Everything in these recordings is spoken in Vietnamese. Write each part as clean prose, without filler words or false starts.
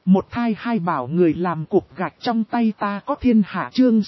Một thai hai bảo người làm cục gạch trong tay ta có thiên hạ chương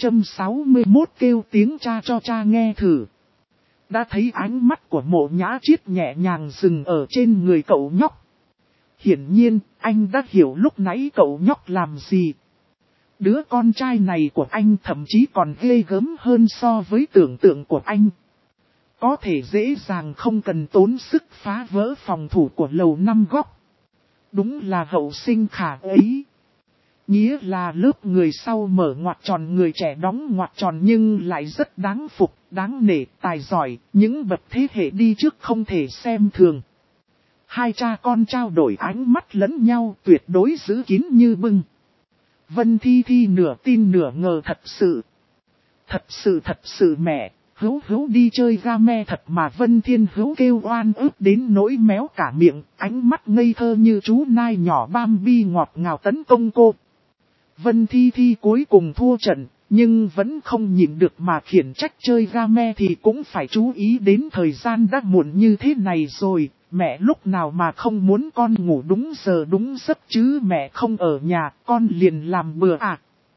661 kêu tiếng cha cho cha nghe thử. Đã thấy ánh mắt của Mộ Nhã Chiết nhẹ nhàng dừng ở trên người cậu nhóc. Hiển nhiên, anh đã hiểu lúc nãy cậu nhóc làm gì. Đứa con trai này của anh thậm chí còn ghê gớm hơn so với tưởng tượng của anh. Có thể dễ dàng không cần tốn sức phá vỡ phòng thủ của lầu 5 góc. Đúng là hậu sinh khả ấy. Nghĩa là lớp người sau mở ngoặc tròn người trẻ đóng ngoặc tròn nhưng lại rất đáng phục, đáng nể, tài giỏi, những bậc thế hệ đi trước không thể xem thường. Hai cha con trao đổi ánh mắt lẫn nhau tuyệt đối giữ kín như bưng. Vân Thi Thi nửa tin nửa ngờ thật sự. Thật sự mẹ, Hữu đi chơi game thật mà Vân Thiên Hữu kêu oan ức đến nỗi méo cả miệng, ánh mắt ngây thơ như chú nai nhỏ Bambi ngọt ngào tấn công cô. Vân Thi Thi cuối cùng thua trận, nhưng vẫn không nhịn được mà khiển trách chơi game thì cũng phải chú ý đến thời gian đã muộn như thế này rồi, mẹ lúc nào mà không muốn con ngủ đúng giờ đúng giấc chứ mẹ không ở nhà, con liền làm bừa à.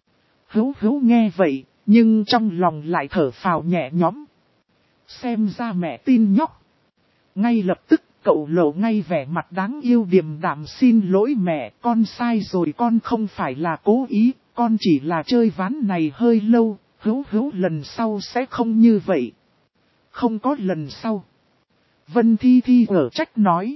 Hữu nghe vậy, nhưng trong lòng lại thở phào nhẹ nhõm. Xem ra mẹ tin nhóc. Ngay lập tức cậu lộ ngay vẻ mặt đáng yêu điềm đạm xin lỗi mẹ, con sai rồi, con không phải là cố ý, con chỉ là chơi ván này hơi lâu, Hữu lần sau sẽ không như vậy. Không có lần sau. Vân Thi Thi ở trách nói.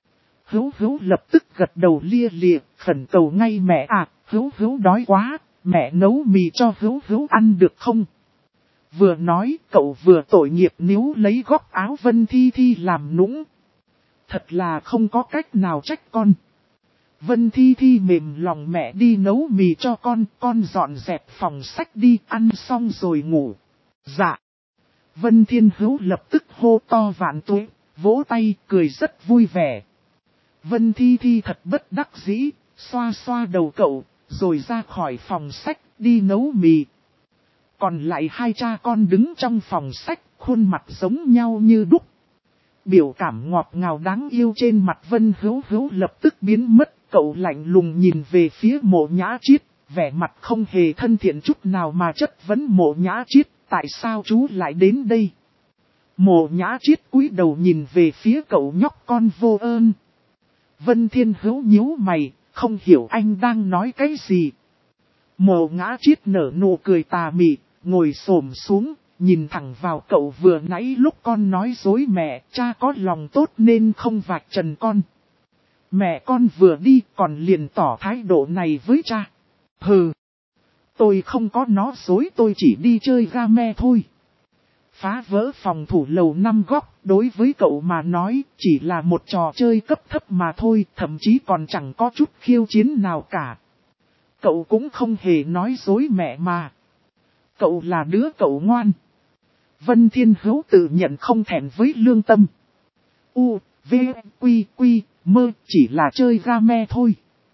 Hữu lập tức gật đầu lia lịa, khẩn cầu ngay mẹ à, Hữu đói quá, mẹ nấu mì cho Hữu ăn được không? Vừa nói cậu vừa tội nghiệp níu lấy góc áo Vân Thi Thi làm nũng. Thật là không có cách nào trách con. Vân Thi Thi mềm lòng mẹ đi nấu mì cho con dọn dẹp phòng sách đi, ăn xong rồi ngủ. Dạ. Vân Thiên Hữu lập tức hô to vạn tuế, vỗ tay cười rất vui vẻ. Vân Thi Thi thật bất đắc dĩ, xoa xoa đầu cậu, rồi ra khỏi phòng sách, đi nấu mì. Còn lại hai cha con đứng trong phòng sách, khuôn mặt giống nhau như đúc. Biểu cảm ngọt ngào đáng yêu trên mặt Vân Hữu lập tức biến mất, cậu lạnh lùng nhìn về phía Mộ Nhã Chiết, vẻ mặt không hề thân thiện chút nào mà chất vấn Mộ Nhã Chiết, tại sao chú lại đến đây? Mộ Nhã Chiết cúi đầu nhìn về phía cậu nhóc con vô ơn. Vân Thiên Hữu nhíu mày, không hiểu anh đang nói cái gì. Mộ Nhã Chiết nở nụ cười tà mị, ngồi xổm xuống, nhìn thẳng vào cậu vừa nãy lúc con nói dối mẹ, cha có lòng tốt nên không vạch trần con. Mẹ con vừa đi còn liền tỏ thái độ này với cha. Hừ, tôi không có nói dối, tôi chỉ đi chơi game thôi. Phá vỡ phòng thủ lầu 5 góc, đối với cậu mà nói, chỉ là một trò chơi cấp thấp mà thôi, thậm chí còn chẳng có chút khiêu chiến nào cả. Cậu cũng không hề nói dối mẹ mà. Cậu là đứa cậu ngoan. Vân Thiên Hữu tự nhận không thẹn với lương tâm. V, Quy, mơ, chỉ là chơi game thôi.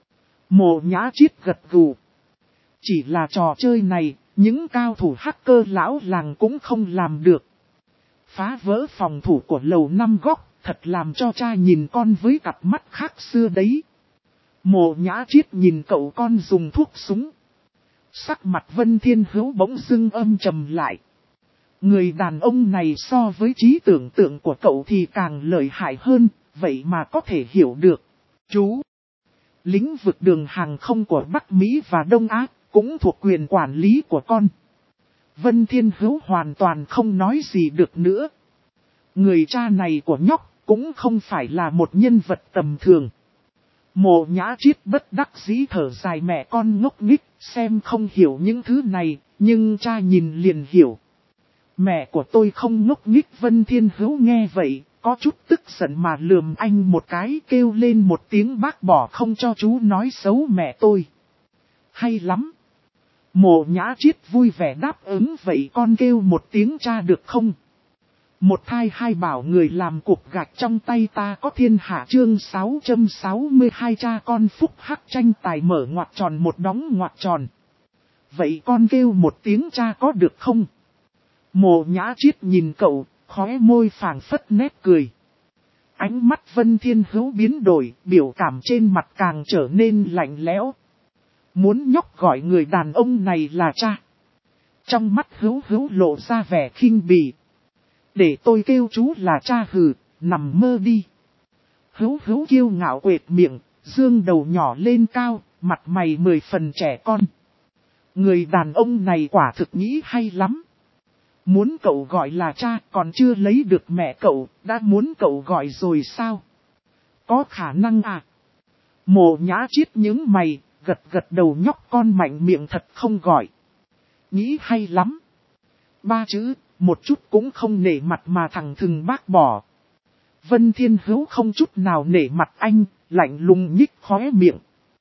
Mộ Nhã Chiết gật gù. Chỉ là trò chơi này, những cao thủ hacker lão làng cũng không làm được. Phá vỡ phòng thủ của lầu 5 góc, thật làm cho cha nhìn con với cặp mắt khác xưa đấy. Mộ Nhã Chiết nhìn cậu con dùng thuốc súng. Sắc mặt Vân Thiên Hữu bỗng dưng âm trầm lại. Người đàn ông này so với trí tưởng tượng của cậu thì càng lợi hại hơn, vậy mà có thể hiểu được. Chú, lĩnh vực đường hàng không của Bắc Mỹ và Đông Á cũng thuộc quyền quản lý của con. Vân Thiên Hữu hoàn toàn không nói gì được nữa. Người cha này của nhóc cũng không phải là một nhân vật tầm thường. Mộ Nhã Chiết bất đắc dĩ thở dài mẹ con ngốc nghếch, xem không hiểu những thứ này, nhưng cha nhìn liền hiểu. Mẹ của tôi không ngốc nghếch. Vân Thiên Hữu nghe vậy, có chút tức giận mà lườm anh một cái, kêu lên một tiếng bác bỏ không cho chú nói xấu mẹ tôi. Hay lắm. Mộ Nhã Chiết vui vẻ đáp ứng vậy con kêu một tiếng cha được không? Một thai hai bảo người làm cục gạch trong tay ta có thiên hạ chương 662 cha con phúc hắc tranh tài mở ngoặc tròn một đóng ngoặc tròn. Vậy con kêu một tiếng cha có được không? Mộ Nhã Chiết nhìn cậu, khóe môi phảng phất nét cười. Ánh mắt Vân Thiên Hữu biến đổi, biểu cảm trên mặt càng trở nên lạnh lẽo. Muốn nhóc gọi người đàn ông này là cha. Trong mắt Hữu Hữu lộ ra vẻ khinh bỉ. Để tôi kêu chú là cha hừ, nằm mơ đi. Hữu Hữu kiêu ngạo quệt miệng, dương đầu nhỏ lên cao, mặt mày 10 phần trẻ con. Người đàn ông này quả thực nghĩ hay lắm. Muốn cậu gọi là cha, còn chưa lấy được mẹ cậu, đã muốn cậu gọi rồi sao? Có khả năng à? Mộ Nhã Chiết những mày, gật gật đầu, nhóc con mạnh miệng thật không gọi. Nghĩ hay lắm. 3 chữ, một chút cũng không nể mặt mà thẳng thừng bác bỏ. Vân Thiên Hữu không chút nào nể mặt anh, lạnh lùng nhích khóe miệng.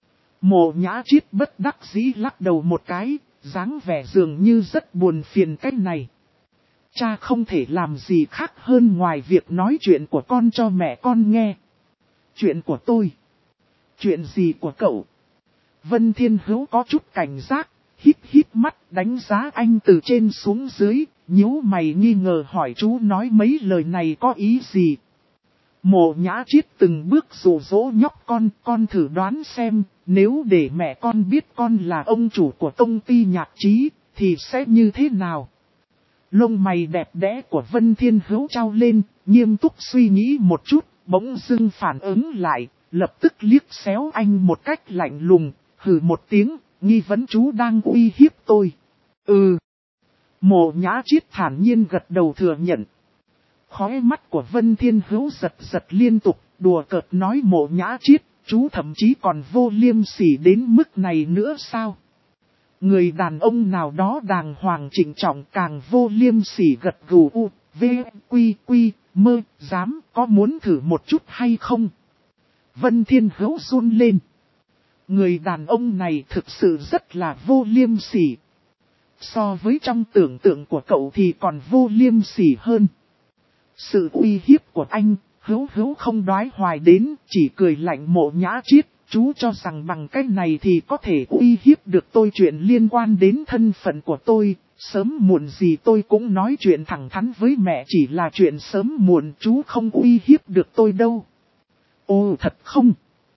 Mộ Nhã Chiết bất đắc dĩ lắc đầu một cái, dáng vẻ dường như rất buồn phiền cách này. Cha không thể làm gì khác hơn ngoài việc nói chuyện của con cho mẹ con nghe. Chuyện của tôi. Chuyện gì của cậu? Vân Thiên Hữu có chút cảnh giác, híp híp mắt đánh giá anh từ trên xuống dưới, nhíu mày nghi ngờ hỏi chú nói mấy lời này có ý gì. Mộ Nhã Chiết từng bước dụ dỗ nhóc con thử đoán xem, nếu để mẹ con biết con là ông chủ của công ty nhạc trí, thì sẽ như thế nào? Lông mày đẹp đẽ của Vân Thiên Hữu trao lên, nghiêm túc suy nghĩ một chút, bỗng dưng phản ứng lại, lập tức liếc xéo anh một cách lạnh lùng, hừ một tiếng, nghi vấn chú đang uy hiếp tôi. Ừ. Mộ Nhã Chiết thản nhiên gật đầu thừa nhận. Khóe mắt của Vân Thiên Hữu giật giật liên tục, đùa cợt nói Mộ Nhã Chiết, chú thậm chí còn vô liêm sỉ đến mức này nữa sao? Người đàn ông nào đó đàng hoàng trịnh trọng càng vô liêm sỉ gật gù u, v, quy, mơ, dám có muốn thử một chút hay không? Vân Thiên Hữu run lên. Người đàn ông này thực sự rất là vô liêm sỉ. So với trong tưởng tượng của cậu thì còn vô liêm sỉ hơn. Sự uy hiếp của anh, Hữu không đoái hoài đến, chỉ cười lạnh Mộ Nhã Chiết. Chú cho rằng bằng cách này thì có thể uy hiếp được tôi, chuyện liên quan đến thân phận của tôi, sớm muộn gì tôi cũng nói chuyện thẳng thắn với mẹ, chỉ là chuyện sớm muộn, chú không uy hiếp được tôi đâu. Ồ thật không?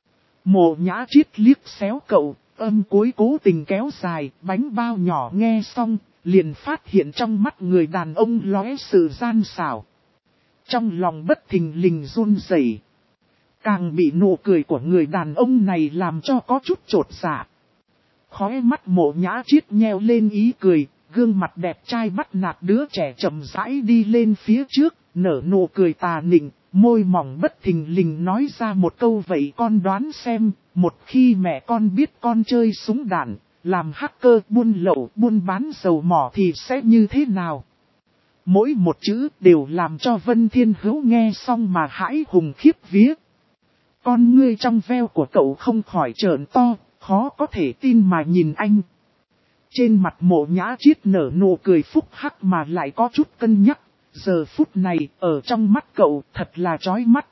Mộ Nhã Chiết liếc xéo cậu, âm cuối cố tình kéo dài, bánh bao nhỏ nghe xong, liền phát hiện trong mắt người đàn ông lóe sự gian xảo. Trong lòng bất thình lình run rẩy. Càng bị nụ cười của người đàn ông này làm cho có chút chột dạ. Khóe mắt Mộ Nhã Chiết nheo lên ý cười, gương mặt đẹp trai bắt nạt đứa trẻ chậm rãi đi lên phía trước, nở nụ cười tà nịnh, môi mỏng bất thình lình nói ra một câu vậy con đoán xem, một khi mẹ con biết con chơi súng đạn, làm hacker buôn lậu buôn bán dầu mỏ thì sẽ như thế nào? Mỗi một chữ đều làm cho Vân Thiên Hữu nghe xong mà hãi hùng khiếp vía. Con ngươi trong veo của cậu không khỏi trợn to, khó có thể tin mà nhìn anh. Trên mặt Mộ Nhã Chiết nở nụ cười phúc hắc mà lại có chút cân nhắc, giờ phút này ở trong mắt cậu thật là chói mắt.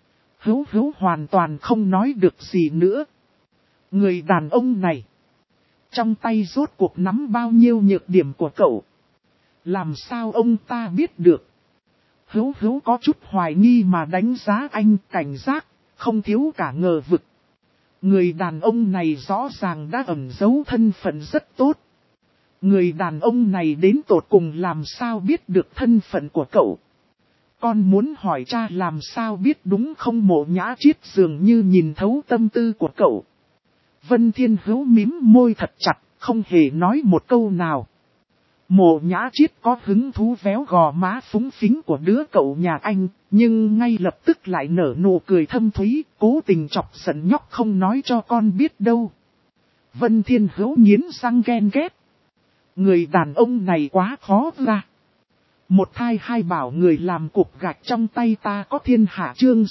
Hữu hoàn toàn không nói được gì nữa. Người đàn ông này, trong tay rốt cuộc nắm bao nhiêu nhược điểm của cậu? Làm sao ông ta biết được? Hữu có chút hoài nghi mà đánh giá anh, cảnh giác, không thiếu cả ngờ vực. Người đàn ông này rõ ràng đã ẩn giấu thân phận rất tốt. Người đàn ông này đến tột cùng làm sao biết được thân phận của cậu? Con muốn hỏi cha làm sao biết đúng không? Mộ Nhã Chiết dường như nhìn thấu tâm tư của cậu. Vân Thiên Hữu mím môi thật chặt, không hề nói một câu nào. Mộ Nhã Chiết có hứng thú véo gò má phúng phính của đứa cậu nhà anh, nhưng ngay lập tức lại nở nụ cười thâm thúy, cố tình chọc giận nhóc không nói cho con biết đâu. Vân Thiên Hữu nghiến răng ghen ghét. Người đàn ông này quá khó ra. Một thai hai bảo người làm cục gạch trong tay ta có thiên hạ, chương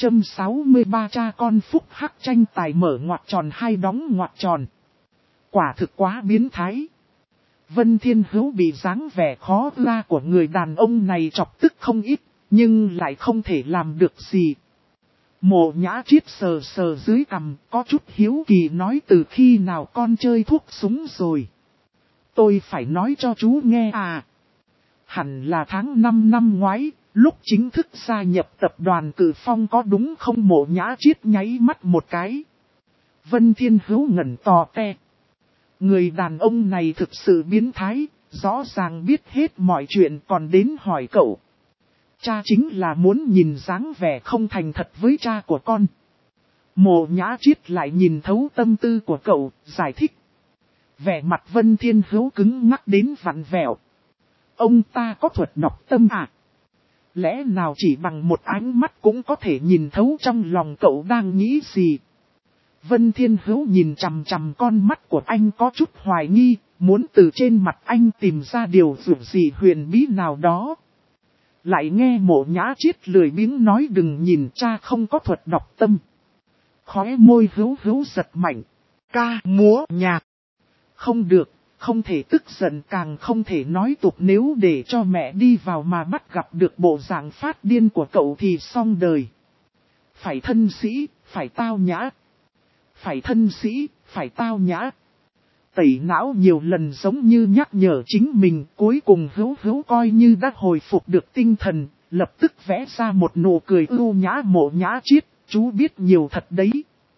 663 cha con phúc hắc tranh tài mở ngoặc tròn hai đóng ngoặc tròn. Quả thực quá biến thái. Vân Thiên Hữu bị dáng vẻ khó ra của người đàn ông này chọc tức không ít, nhưng lại không thể làm được gì. Mộ Nhã Chiết sờ sờ dưới cằm, có chút hiếu kỳ nói từ khi nào con chơi thuốc súng rồi. Tôi phải nói cho chú nghe à. Hẳn là tháng 5 năm ngoái, Lúc chính thức gia nhập tập đoàn Cử Phong có đúng không? Mộ Nhã Chiết nháy mắt một cái. Vân Thiên Hữu ngẩn tò te. Người đàn ông này thực sự biến thái, rõ ràng biết hết mọi chuyện còn đến hỏi cậu. Cha chính là muốn nhìn dáng vẻ không thành thật với cha của con. Mộ Nhã Chiết lại nhìn thấu tâm tư của cậu, giải thích. Vẻ mặt Vân Thiên Hữu cứng ngắc đến vặn vẹo. Ông ta có thuật đọc tâm à? Lẽ nào chỉ bằng một ánh mắt cũng có thể nhìn thấu trong lòng cậu đang nghĩ gì? Vân Thiên Hữu nhìn chằm chằm con mắt của anh có chút hoài nghi, muốn từ trên mặt anh tìm ra điều gì huyền bí nào đó. Lại nghe Mộ Nhã Chiết lười biếng nói đừng nhìn cha không có thuật đọc tâm. Khóe môi Hữu giật mạnh. Ca múa nhạc. Không được, không thể tức giận càng không thể nói tục, nếu để cho mẹ đi vào mà bắt gặp được bộ dạng phát điên của cậu thì xong đời. Phải thân sĩ, phải tao nhã. Phải thân sĩ, phải tao nhã. Tẩy não nhiều lần giống như nhắc nhở chính mình, cuối cùng Hữu coi như đã hồi phục được tinh thần, lập tức vẽ ra một nụ cười ưu nhã. Mộ Nhã Chiết, chú biết nhiều thật đấy.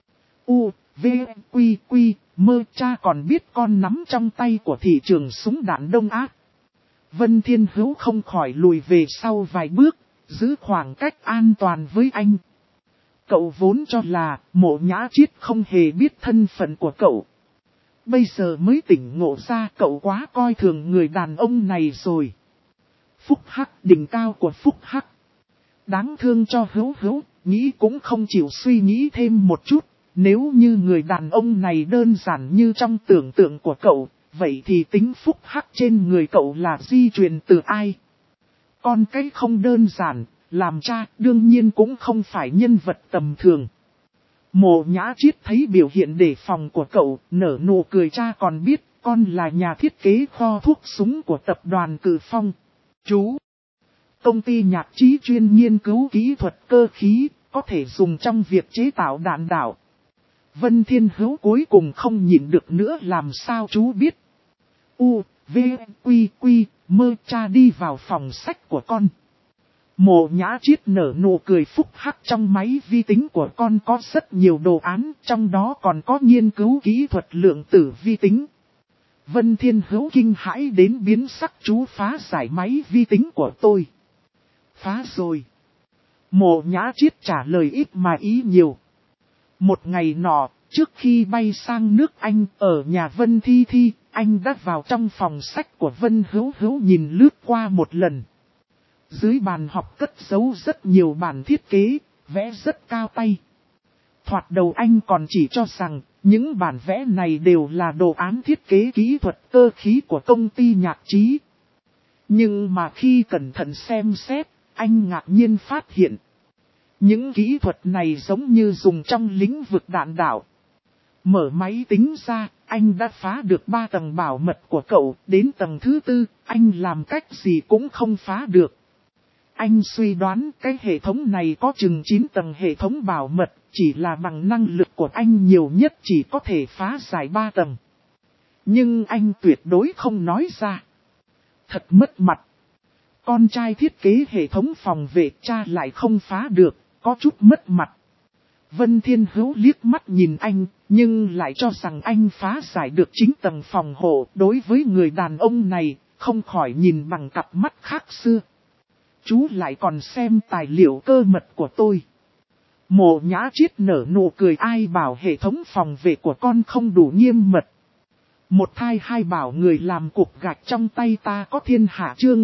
Quy, mơ, cha còn biết con nắm trong tay của thị trường súng đạn Đông Á. Vân Thiên Hữu không khỏi lùi về sau vài bước, giữ khoảng cách an toàn với anh. Cậu vốn cho là Mộ Nhã Chiết không hề biết thân phận của cậu. Bây giờ mới tỉnh ngộ ra cậu quá coi thường người đàn ông này rồi. Phúc Hắc, đỉnh cao của Phúc Hắc. Đáng thương cho Hữu, nghĩ cũng không chịu suy nghĩ thêm một chút. Nếu như người đàn ông này đơn giản như trong tưởng tượng của cậu, vậy thì tính Phúc Hắc trên người cậu là di truyền từ ai? Con cái không đơn giản, làm cha đương nhiên cũng không phải nhân vật tầm thường. Mộ Nhã Chiết thấy biểu hiện đề phòng của cậu, nở nụ cười. Cha còn biết con là nhà thiết kế kho thuốc súng của tập đoàn Cử Phong. Chú, công ty nhạc trí chuyên nghiên cứu kỹ thuật cơ khí, có thể dùng trong việc chế tạo đạn đạo. Vân Thiên Hữu cuối cùng không nhịn được nữa, làm sao chú biết? Quy, mơ, cha đi vào phòng sách của con. Mộ Nhã Chiết nở nụ cười. Phúc Hắc trong máy vi tính của con có rất nhiều đồ án, trong đó còn có nghiên cứu kỹ thuật lượng tử vi tính. Vân Thiên Hữu kinh hãi đến biến sắc. Chú phá giải máy vi tính của tôi. Phá rồi. Mộ Nhã Chiết trả lời ít mà ý nhiều. Một ngày nọ, trước khi bay sang nước Anh, ở nhà Vân Thi, anh đã vào trong phòng sách của Vân Hữu nhìn lướt qua một lần. Dưới bàn học cất giấu rất nhiều bản thiết kế, vẽ rất cao tay. Thoạt đầu anh còn chỉ cho rằng, những bản vẽ này đều là đồ án thiết kế kỹ thuật cơ khí của công ty nhạc trí. Nhưng mà khi cẩn thận xem xét, anh ngạc nhiên phát hiện. Những kỹ thuật này giống như dùng trong lĩnh vực đạn đạo. Mở máy tính ra, anh đã phá được 3 tầng bảo mật của cậu, đến tầng thứ 4, anh làm cách gì cũng không phá được. Anh suy đoán cái hệ thống này có chừng 9 tầng hệ thống bảo mật, chỉ là bằng năng lực của anh nhiều nhất chỉ có thể phá giải 3 tầng. Nhưng anh tuyệt đối không nói ra. Thật mất mặt. Con trai thiết kế hệ thống phòng vệ, cha lại không phá được, có chút mất mặt. Vân Thiên Hữu liếc mắt nhìn anh, nhưng lại cho rằng anh phá giải được 9 tầng phòng hộ. Đối với người đàn ông này, không khỏi nhìn bằng cặp mắt khác xưa. Chú lại còn xem tài liệu cơ mật của tôi. Mộ Nhã Chiết nở nụ cười. Ai bảo hệ thống phòng vệ của con không đủ nghiêm mật. Một thai hai bảo người làm cục gạch trong tay ta có thiên hạ. Chương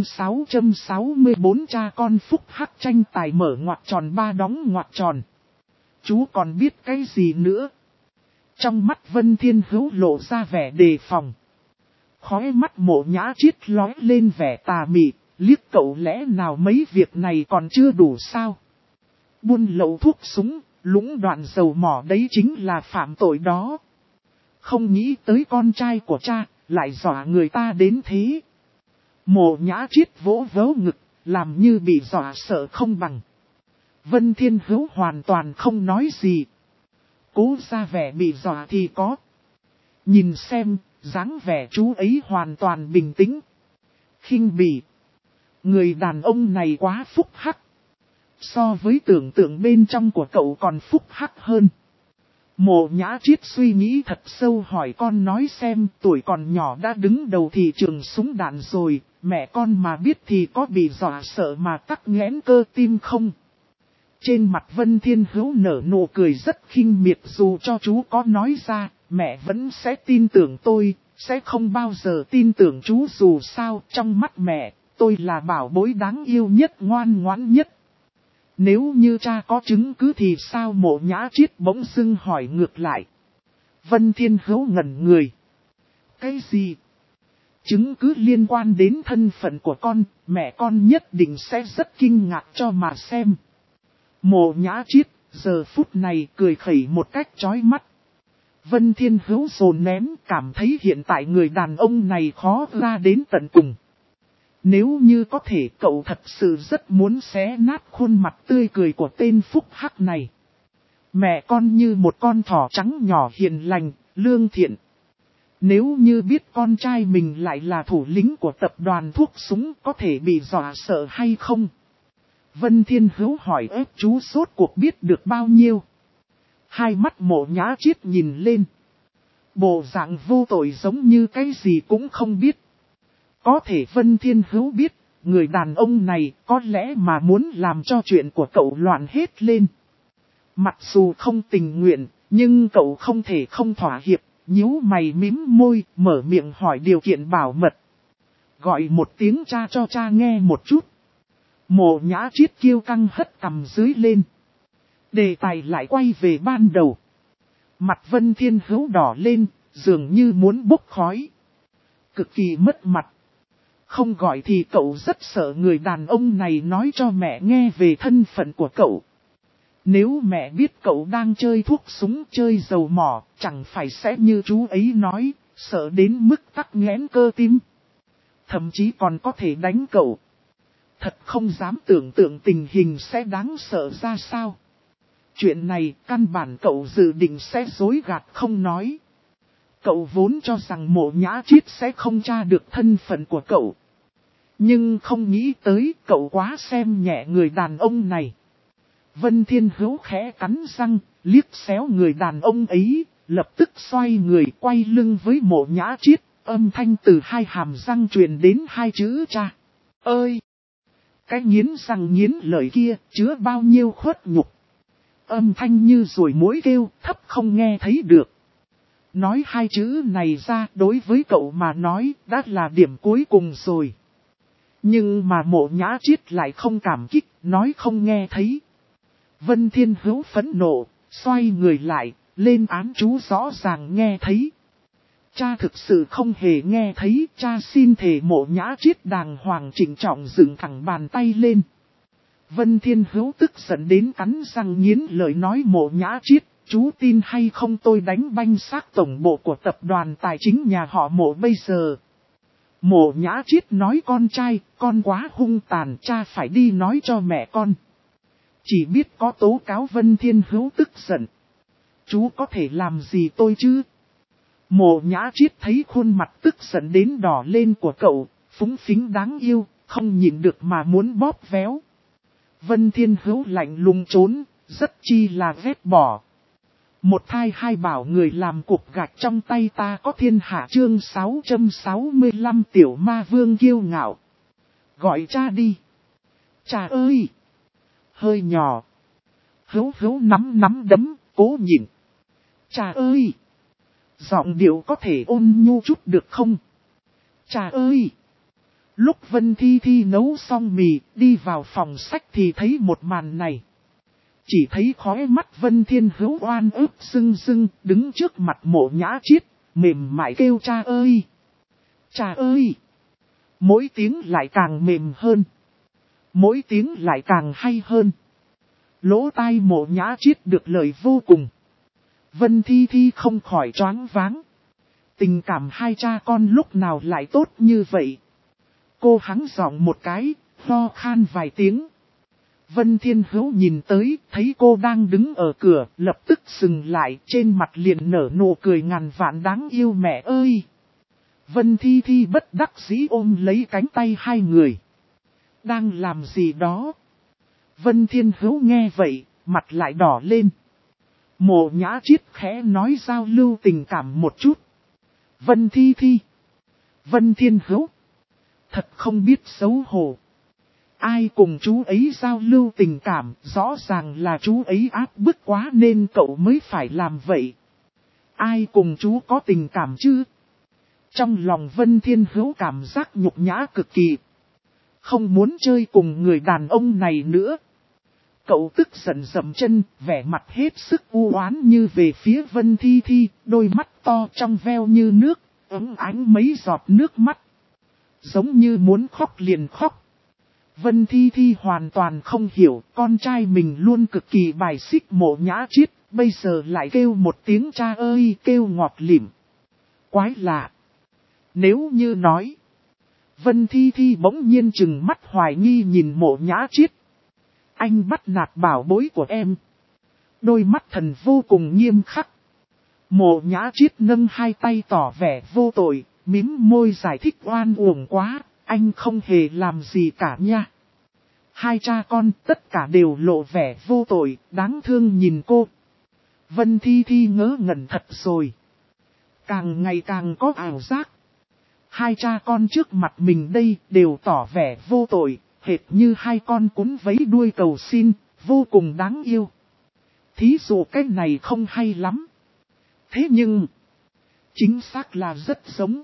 664 cha con Phúc Hắc tranh tài mở ngoặc tròn 3 đóng ngoặc tròn. Chú còn biết cái gì nữa? Trong mắt Vân Thiên Hữu lộ ra vẻ đề phòng. Khóe mắt Mộ Nhã Chiết lóe lên vẻ tà mị, liếc cậu lẽ nào mấy việc này còn chưa đủ sao? Buôn lậu thuốc súng, lũng đoạn dầu mỏ đấy chính là phạm tội đó. Không nghĩ tới con trai của cha, lại dọa người ta đến thế. Mộ Nhã Chiết vỗ ngực, làm như bị dọa sợ không bằng. Vân Thiên Hữu hoàn toàn không nói gì. Cố ra vẻ bị dọa thì có. Nhìn xem, dáng vẻ chú ấy hoàn toàn bình tĩnh. Khinh bỉ. Người đàn ông này quá phúc hắc. So với tưởng tượng bên trong của cậu còn phúc hắc hơn. Mộ Nhã Triết suy nghĩ thật sâu hỏi con nói xem tuổi còn nhỏ đã đứng đầu thị trường súng đạn rồi, mẹ con mà biết thì có bị dọa sợ mà tắc nghẽn cơ tim không? Trên mặt Vân Thiên Hữu nở nụ cười rất khinh miệt dù cho chú có nói ra, mẹ vẫn sẽ tin tưởng tôi, sẽ không bao giờ tin tưởng chú dù sao trong mắt mẹ, tôi là bảo bối đáng yêu nhất ngoan ngoãn nhất. Nếu như cha có chứng cứ thì sao? Mộ Nhã Triết bỗng dưng hỏi ngược lại. Vân Thiên Hữu ngẩn người. Cái gì? Chứng cứ liên quan đến thân phận của con, mẹ con nhất định sẽ rất kinh ngạc cho mà xem. Mộ Nhã Triết giờ phút này cười khẩy một cách chói mắt. Vân Thiên Hữu dồn nén cảm thấy hiện tại người đàn ông này khó ra đến tận cùng. Nếu như có thể cậu thật sự rất muốn xé nát khuôn mặt tươi cười của tên phúc hắc này. Mẹ con như một con thỏ trắng nhỏ hiền lành, lương thiện. Nếu như biết con trai mình lại là thủ lĩnh của tập đoàn thuốc súng có thể bị dọa sợ hay không? Vân Thiên Hữu hỏi ép chú sốt cuộc biết được bao nhiêu. Hai mắt Mộ Nhã Triết nhìn lên. Bộ dạng vô tội giống như cái gì cũng không biết. Có thể Vân Thiên Hữu biết, người đàn ông này có lẽ mà muốn làm cho chuyện của cậu loạn hết lên. Mặc dù không tình nguyện, nhưng cậu không thể không thỏa hiệp, nhíu mày mím môi, mở miệng hỏi điều kiện bảo mật. Gọi một tiếng cha cho cha nghe một chút. Mộ Nhã Triết kiêu căng hất cằm dưới lên. Đề tài lại quay về ban đầu. Mặt Vân Thiên Hữu đỏ lên, dường như muốn bốc khói. Cực kỳ mất mặt. Không gọi thì cậu rất sợ người đàn ông này nói cho mẹ nghe về thân phận của cậu. Nếu mẹ biết cậu đang chơi thuốc súng chơi dầu mỏ, chẳng phải sẽ như chú ấy nói, sợ đến mức tắc nghẽn cơ tim. Thậm chí còn có thể đánh cậu. Thật không dám tưởng tượng tình hình sẽ đáng sợ ra sao. Chuyện này căn bản cậu dự định sẽ dối gạt không nói. Cậu vốn cho rằng Mộ Nhã Triết sẽ không tra được thân phận của cậu. Nhưng không nghĩ tới cậu quá xem nhẹ người đàn ông này. Vân Thiên Hữu khẽ cắn răng, liếc xéo người đàn ông ấy, lập tức xoay người quay lưng với Mộ Nhã Triết, âm thanh từ hai hàm răng truyền đến hai chữ cha. Ơi! Cái nghiến răng nghiến lợi kia chứa bao nhiêu khuất nhục. Âm thanh như ruồi muỗi kêu thấp không nghe thấy được. Nói hai chữ này ra đối với cậu mà nói đã là điểm cuối cùng rồi. Nhưng mà Mộ Nhã Triết lại không cảm kích, nói không nghe thấy. Vân Thiên Hữu phẫn nộ, xoay người lại, lên án chú rõ ràng nghe thấy. Cha thực sự không hề nghe thấy, cha xin thề. Mộ Nhã Triết đàng hoàng chỉnh trọng dựng thẳng bàn tay lên. Vân Thiên Hữu tức giận đến cắn răng nghiến lợi nói Mộ Nhã Triết, chú tin hay không tôi đánh banh xác tổng bộ của tập đoàn tài chính nhà họ Mộ bây giờ. Mộ Nhã Triết nói con trai, con quá hung tàn, cha phải đi nói cho mẹ con. Chỉ biết có tố cáo. Vân Thiên Hữu tức giận. Chú có thể làm gì tôi chứ? Mộ Nhã Triết thấy khuôn mặt tức giận đến đỏ lên của cậu, phúng phính đáng yêu, không nhìn được mà muốn bóp véo. Vân Thiên Hữu lạnh lùng trốn, rất chi là ghét bỏ. Một thai hai bảo người làm cục gạch trong tay ta có thiên hạ. Chương 665 Tiểu Ma Vương kiêu ngạo. Gọi cha đi. Cha ơi! Hơi nhỏ. Hữu nắm đấm, cố nhịn. Cha ơi! Giọng điệu có thể ôn nhu chút được không? Cha ơi! Lúc Vân Thi Thi nấu xong mì, đi vào phòng sách thì thấy một màn này. Chỉ thấy khóe mắt Vân Thiên Hữu oan ức sưng sưng, đứng trước mặt Mộ Nhã Triết, mềm mại kêu cha ơi! Cha ơi! Mỗi tiếng lại càng mềm hơn. Mỗi tiếng lại càng hay hơn. Lỗ tai Mộ Nhã Triết được lời vô cùng. Vân Thi Thi không khỏi choáng váng. Tình cảm hai cha con lúc nào lại tốt như vậy? Cô hắng giọng một cái, ho khan vài tiếng. Vân Thiên Hữu nhìn tới, thấy cô đang đứng ở cửa, lập tức dừng lại, trên mặt liền nở nụ cười ngàn vạn đáng yêu. Mẹ ơi! Vân Thi Thi bất đắc dĩ ôm lấy cánh tay hai người. Đang làm gì đó? Vân Thiên Hữu nghe vậy, mặt lại đỏ lên. Mộ Nhã Chiết khẽ nói giao lưu tình cảm một chút. Vân Thi Thi. Vân Thiên Hữu. Thật không biết xấu hổ. Ai cùng chú ấy giao lưu tình cảm, rõ ràng là chú ấy áp bức quá nên cậu mới phải làm vậy. Ai cùng chú có tình cảm chứ? Trong lòng Vân Thiên Hữu cảm giác nhục nhã cực kỳ. Không muốn chơi cùng người đàn ông này nữa. Cậu tức giận dậm chân, vẻ mặt hết sức u oán như về phía Vân Thi Thi, đôi mắt to trong veo như nước, ấm ánh mấy giọt nước mắt. Giống như muốn khóc liền khóc. Vân Thi Thi hoàn toàn không hiểu, con trai mình luôn cực kỳ bài xích Mộ Nhã Chiết, bây giờ lại kêu một tiếng cha ơi, kêu ngọt lịm. Quái lạ. Nếu như nói, Vân Thi Thi bỗng nhiên trừng mắt hoài nghi nhìn Mộ Nhã Chiết. Anh bắt nạt bảo bối của em. Đôi mắt thần vô cùng nghiêm khắc. Mộ Nhã Chiết nâng hai tay tỏ vẻ vô tội, mím môi giải thích oan uổng quá, anh không hề làm gì cả nha. Hai cha con tất cả đều lộ vẻ vô tội, đáng thương nhìn cô. Vân Thi Thi ngớ ngẩn thật rồi. Càng ngày càng có ảo giác. Hai cha con trước mặt mình đây đều tỏ vẻ vô tội, hệt như hai con cún vẫy đuôi cầu xin, vô cùng đáng yêu. Thí dụ cái này không hay lắm. Thế nhưng, chính xác là rất giống.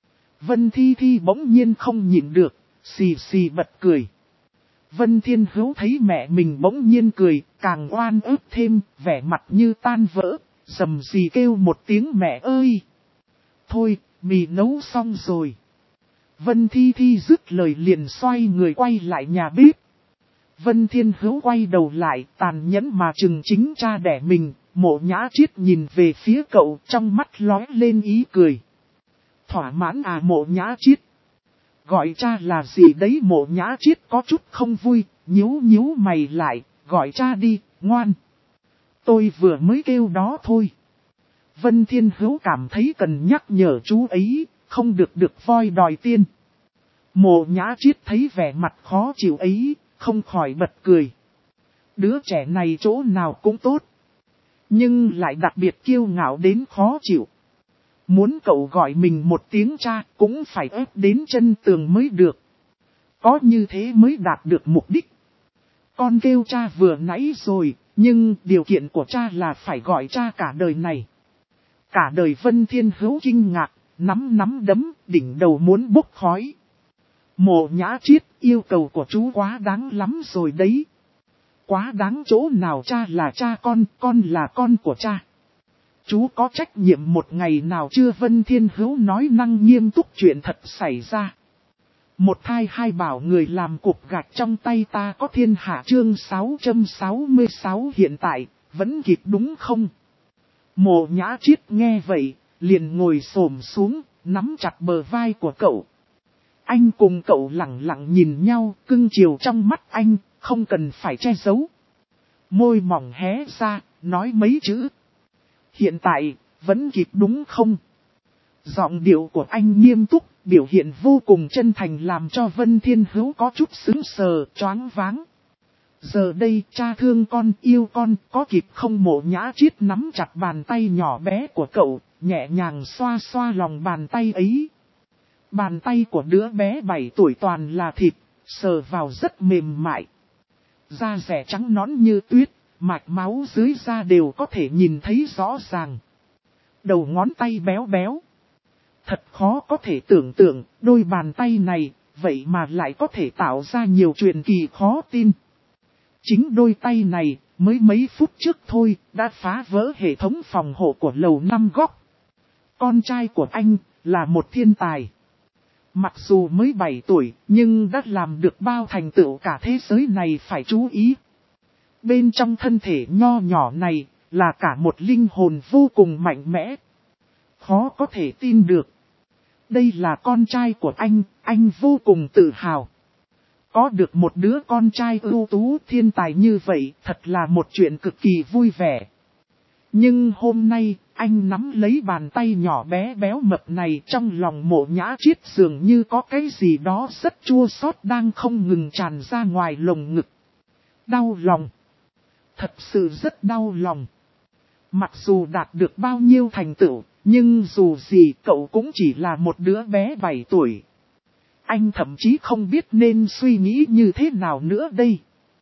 Vân Thi Thi bỗng nhiên không nhịn được, xì xì bật cười. Vân Thiên Hữu thấy mẹ mình bỗng nhiên cười, càng oan ức thêm, vẻ mặt như tan vỡ, rầm rì kêu một tiếng mẹ ơi. Thôi, mì nấu xong rồi. Vân Thi Thi dứt lời liền xoay người quay lại nhà bếp. Vân Thiên Hữu quay đầu lại, tàn nhẫn mà chừng chính cha đẻ mình, Mộ Nhã Chiết nhìn về phía cậu trong mắt lóe lên ý cười. Thỏa mãn à Mộ Nhã Chiết? Gọi cha là gì đấy? Mộ Nhã Chiết có chút không vui, nhíu mày lại, gọi cha đi, ngoan. Tôi vừa mới kêu đó thôi. Vân Thiên Hữu cảm thấy cần nhắc nhở chú ấy, không được voi đòi tiên. Mộ Nhã Chiết thấy vẻ mặt khó chịu ấy, không khỏi bật cười. Đứa trẻ này chỗ nào cũng tốt, nhưng lại đặc biệt kiêu ngạo đến khó chịu. Muốn cậu gọi mình một tiếng cha cũng phải ép đến chân tường mới được. Có như thế mới đạt được mục đích. Con kêu cha vừa nãy rồi, nhưng điều kiện của cha là phải gọi cha cả đời này. Cả đời Vân Thiên Hữu kinh ngạc, nắm đấm, đỉnh đầu muốn bốc khói. Mộ Nhã Chiết, yêu cầu của chú quá đáng lắm rồi đấy. Quá đáng chỗ nào? Cha là cha con là con của cha. Chú có trách nhiệm một ngày nào chưa? Vân Thiên Hữu nói năng nghiêm túc chuyện thật xảy ra. Một thai hai bảo người làm cục gạch trong tay ta có thiên hạ chương 666 hiện tại, vẫn kịp đúng không? Mộ Nhã Chiết nghe vậy, liền ngồi xổm xuống, nắm chặt bờ vai của cậu. Anh cùng cậu lặng lặng nhìn nhau, cưng chiều trong mắt anh, không cần phải che giấu. Môi mỏng hé ra, nói mấy chữ. Hiện tại, vẫn kịp đúng không? Giọng điệu của anh nghiêm túc, biểu hiện vô cùng chân thành làm cho Vân Thiên Hữu có chút sững sờ, choáng váng. Giờ đây cha thương con, yêu con, có kịp không? Mộ Nhã Chiết nắm chặt bàn tay nhỏ bé của cậu, nhẹ nhàng xoa xoa lòng bàn tay ấy. Bàn tay của đứa bé 7 tuổi toàn là thịt, sờ vào rất mềm mại. Da rẻ trắng nõn như tuyết, mạch máu dưới da đều có thể nhìn thấy rõ ràng. Đầu ngón tay béo béo. Thật khó có thể tưởng tượng, đôi bàn tay này, vậy mà lại có thể tạo ra nhiều chuyện kỳ khó tin. Chính đôi tay này, mới mấy phút trước thôi, đã phá vỡ hệ thống phòng hộ của lầu 5 góc. Con trai của anh, là một thiên tài. Mặc dù mới 7 tuổi, nhưng đã làm được bao thành tựu cả thế giới này phải chú ý. Bên trong thân thể nho nhỏ này, là cả một linh hồn vô cùng mạnh mẽ. Khó có thể tin được. Đây là con trai của anh vô cùng tự hào. Có được một đứa con trai ưu tú thiên tài như vậy, thật là một chuyện cực kỳ vui vẻ. Nhưng hôm nay, Anh nắm lấy bàn tay nhỏ bé béo mập này, trong lòng Mộ Nhã Chiết dường như có cái gì đó rất chua xót đang không ngừng tràn ra ngoài lồng ngực. Đau lòng. Thật sự rất đau lòng. Mặc dù đạt được bao nhiêu thành tựu, nhưng dù gì cậu cũng chỉ là một đứa bé 7 tuổi. Anh thậm chí không biết nên suy nghĩ như thế nào nữa đây.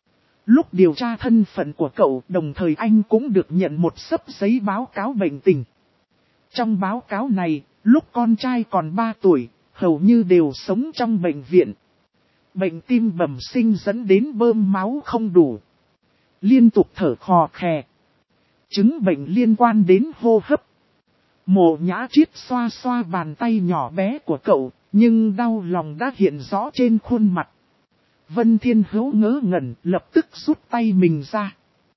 Lúc điều tra thân phận của cậu, đồng thời anh cũng được nhận một xấp giấy báo cáo bệnh tình. Trong báo cáo này, lúc con trai còn 3 tuổi, hầu như đều sống trong bệnh viện. Bệnh tim bẩm sinh dẫn đến bơm máu không đủ. Liên tục thở khò khè. Chứng bệnh liên quan đến hô hấp. Mộ Nhã Chiết xoa xoa bàn tay nhỏ bé của cậu, nhưng đau lòng đã hiện rõ trên khuôn mặt. Vân Thiên Hữu ngớ ngẩn, lập tức rút tay mình ra.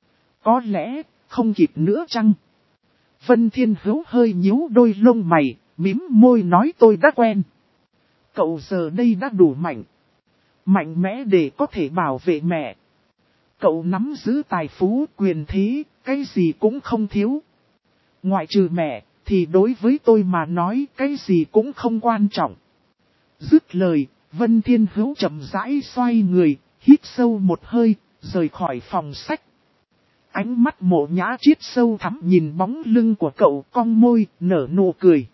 Có lẽ, không kịp nữa chăng? Vân Thiên Hữu hơi nhíu đôi lông mày, mím môi nói tôi đã quen. Cậu giờ đây đã đủ mạnh. Mạnh mẽ để có thể bảo vệ mẹ. Cậu nắm giữ tài phú, quyền thế, cái gì cũng không thiếu. Ngoại trừ mẹ, thì đối với tôi mà nói cái gì cũng không quan trọng. Dứt lời, Vân Thiên Hữu chậm rãi xoay người, hít sâu một hơi, rời khỏi phòng sách. Ánh mắt Mộ Nhã Chiết sâu thẳm nhìn bóng lưng của cậu, cong môi, nở nụ cười.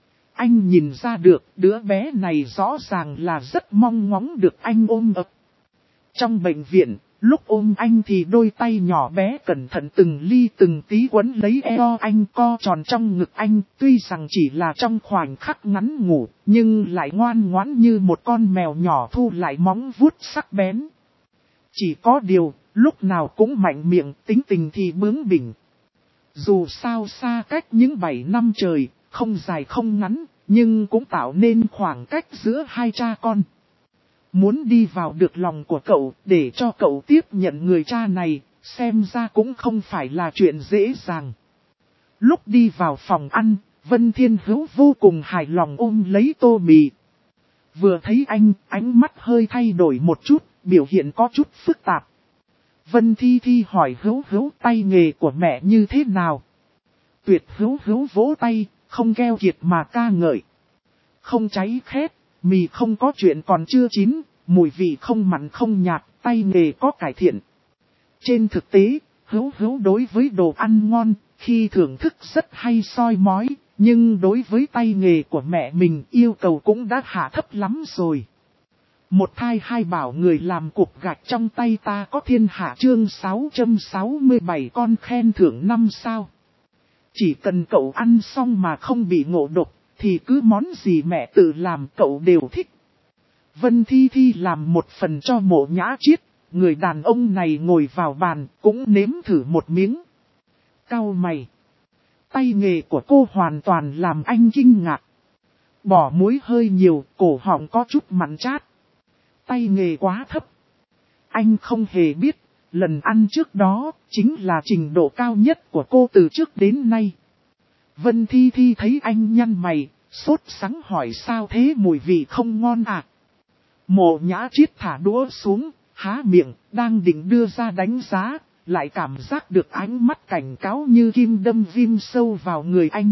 Anh nhìn ra được, đứa bé này rõ ràng là rất mong ngóng được anh ôm ấp. Trong bệnh viện, lúc ôm anh thì đôi tay nhỏ bé cẩn thận từng ly từng tí quấn lấy eo anh, co tròn trong ngực anh, tuy rằng chỉ là trong khoảnh khắc ngắn ngủ, nhưng lại ngoan ngoãn như một con mèo nhỏ thu lại móng vuốt sắc bén. Chỉ có điều, lúc nào cũng mạnh miệng, tính tình thì bướng bỉnh. Dù sao xa cách những 7 năm trời, không dài không ngắn, nhưng cũng tạo nên khoảng cách giữa hai cha con. Muốn đi vào được lòng của cậu, để cho cậu tiếp nhận người cha này, xem ra cũng không phải là chuyện dễ dàng. Lúc đi vào phòng ăn, Vân Thiên Hữu vô cùng hài lòng ôm lấy tô mì. Vừa thấy anh, ánh mắt hơi thay đổi một chút, biểu hiện có chút phức tạp. Vân Thi Thi hỏi Hữu tay nghề của mẹ như thế nào? Tuyệt Hữu vỗ tay, không keo kiệt mà ca ngợi. Không cháy khét, mì không có chuyện còn chưa chín, mùi vị không mặn không nhạt, tay nghề có cải thiện. Trên thực tế, Hữu đối với đồ ăn ngon, khi thưởng thức rất hay soi mói, nhưng đối với tay nghề của mẹ mình yêu cầu cũng đã hạ thấp lắm rồi. Một thai hai bảo người làm cục gạch trong tay ta có thiên hạ chương 667 con khen thưởng 5 sao. Chỉ cần cậu ăn xong mà không bị ngộ độc, thì cứ món gì mẹ tự làm cậu đều thích. Vân Thi Thi làm một phần cho Mộ Nhã Chiết, người đàn ông này ngồi vào bàn cũng nếm thử một miếng. Cau mày. Tay nghề của cô hoàn toàn làm anh kinh ngạc. Bỏ muối hơi nhiều, cổ họng có chút mặn chát. Tay nghề quá thấp. Anh không hề biết, lần ăn trước đó chính là trình độ cao nhất của cô từ trước đến nay. Vân Thi Thi thấy anh nhăn mày, sốt sắng hỏi sao thế, mùi vị không ngon à? Mộ Nhã Chiết thả đũa xuống, há miệng, đang định đưa ra đánh giá, lại cảm giác được ánh mắt cảnh cáo như kim đâm viêm sâu vào người anh.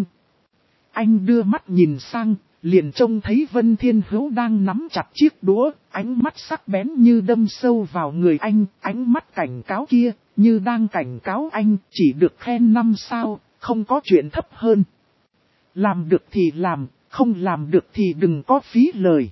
Anh đưa mắt nhìn sang, liền trông thấy Vân Thiên Hữu đang nắm chặt chiếc đũa, ánh mắt sắc bén như đâm sâu vào người anh, ánh mắt cảnh cáo kia, như đang cảnh cáo anh, chỉ được khen 5 sao, không có chuyện thấp hơn. Làm được thì làm, không làm được thì đừng có phí lời.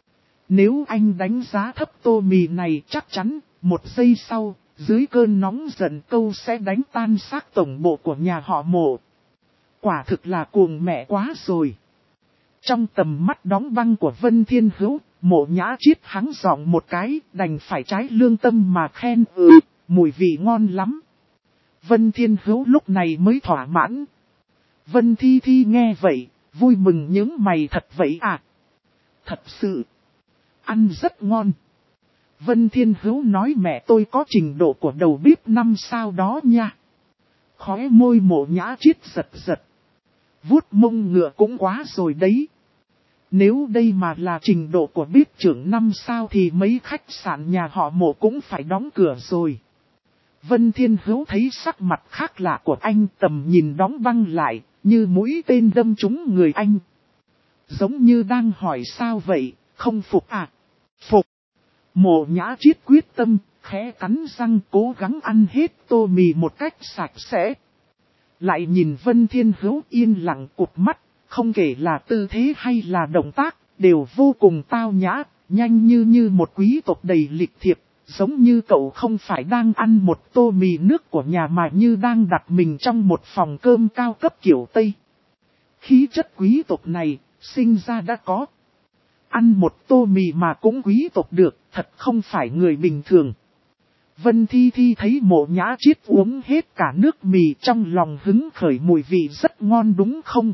Nếu anh đánh giá thấp tô mì này chắc chắn, một giây sau, dưới cơn nóng giận câu sẽ đánh tan xác tổng bộ của nhà họ Mộ. Quả thực là cuồng mẹ quá rồi. Trong tầm mắt đóng băng của Vân Thiên Hữu, Mộ Nhã Chiết hắng giọng một cái, đành phải trái lương tâm mà khen mùi vị ngon lắm. Vân Thiên Hữu lúc này mới thỏa mãn. Vân Thi Thi nghe vậy, vui mừng nhướng mày thật vậy à? Thật sự, ăn rất ngon. Vân Thiên Hữu nói mẹ tôi có trình độ của đầu bếp 5 sao đó nha. Khóe môi Mộ Nhã Chiết giật giật. Vuốt mông ngựa cũng quá rồi đấy. Nếu đây mà là trình độ của bếp trưởng 5 sao thì mấy khách sạn nhà họ Mộ cũng phải đóng cửa rồi. Vân Thiên Hữu thấy sắc mặt khác lạ của anh, tầm nhìn đóng băng lại, như mũi tên đâm trúng người anh. Giống như đang hỏi sao vậy, không phục à? Phục. Mộ Nhã Triết quyết tâm, khẽ cắn răng cố gắng ăn hết tô mì một cách sạch sẽ. Lại nhìn Vân Thiên Hữu yên lặng cụp mắt, không kể là tư thế hay là động tác, đều vô cùng tao nhã, nhanh như một quý tộc đầy lịch thiệp, giống như cậu không phải đang ăn một tô mì nước của nhà mà như đang đặt mình trong một phòng cơm cao cấp kiểu Tây. Khí chất quý tộc này, sinh ra đã có. Ăn một tô mì mà cũng quý tộc được, thật không phải người bình thường. Vân Thi Thi thấy Mộ Nhã Triết uống hết cả nước mì trong lòng hứng khởi mùi vị rất ngon đúng không?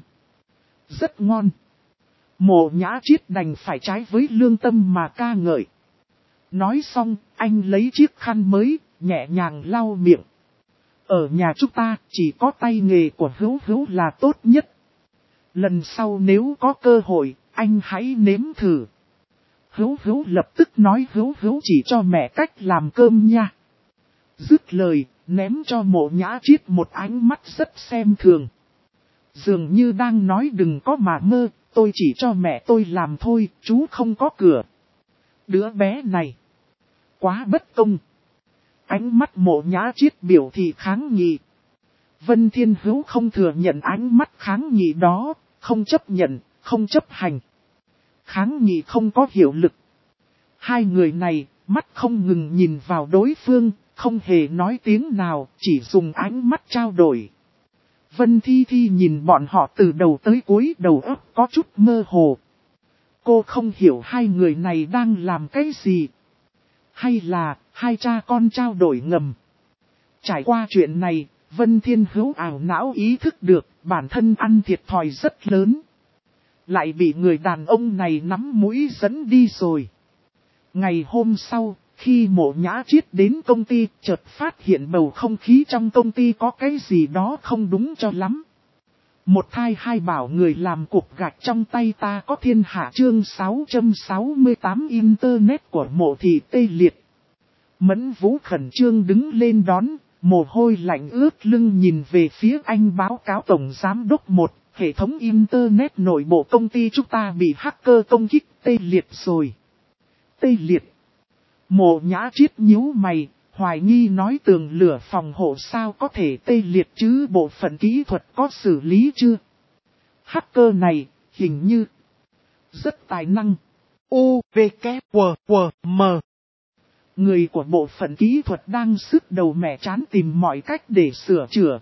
Rất ngon. Mộ Nhã Triết đành phải trái với lương tâm mà ca ngợi. Nói xong, anh lấy chiếc khăn mới, nhẹ nhàng lau miệng. Ở nhà chúng ta, chỉ có tay nghề của Hữu Hữu là tốt nhất. Lần sau nếu có cơ hội, anh hãy nếm thử. Hữu Hữu lập tức nói Hữu Hữu chỉ cho mẹ cách làm cơm nha. Dứt lời, ném cho Mộ Nhã Triết một ánh mắt rất xem thường. Dường như đang nói đừng có mà mơ, tôi chỉ cho mẹ tôi làm thôi, chú không có cửa. Đứa bé này, quá bất công. Ánh mắt Mộ Nhã Triết biểu thị kháng nghị. Vân Thiên Hữu không thừa nhận ánh mắt kháng nghị đó, không chấp nhận, không chấp hành. Kháng nghị không có hiệu lực. Hai người này, mắt không ngừng nhìn vào đối phương, không hề nói tiếng nào, chỉ dùng ánh mắt trao đổi. Vân Thi Thi nhìn bọn họ từ đầu tới cuối, đầu óc có chút mơ hồ. Cô không hiểu hai người này đang làm cái gì. Hay là, hai cha con trao đổi ngầm. Trải qua chuyện này, Vân Thiên Hữu ảo não ý thức được, bản thân ăn thiệt thòi rất lớn. Lại bị người đàn ông này nắm mũi dẫn đi rồi. Ngày hôm sau, khi Mộ Nhã Triết đến công ty, chợt phát hiện bầu không khí trong công ty có cái gì đó không đúng cho lắm. Một thai hai bảo người làm cục gạch trong tay ta có thiên hạ chương 668 Internet của Mộ Thị tê liệt. Mẫn Vũ khẩn trương đứng lên đón, mồ hôi lạnh ướt lưng nhìn về phía anh báo cáo tổng giám đốc một. Hệ thống Internet nội bộ công ty chúng ta bị hacker công kích tê liệt rồi. Tê liệt. Mộ Nhã Triết nhíu mày, hoài nghi nói tường lửa phòng hộ sao có thể tê liệt chứ bộ phận kỹ thuật có xử lý chưa? Hacker này, hình như, rất tài năng. U, V, K, W, W, M. Người của bộ phận kỹ thuật đang sức đầu mẻ chán tìm mọi cách để sửa chữa.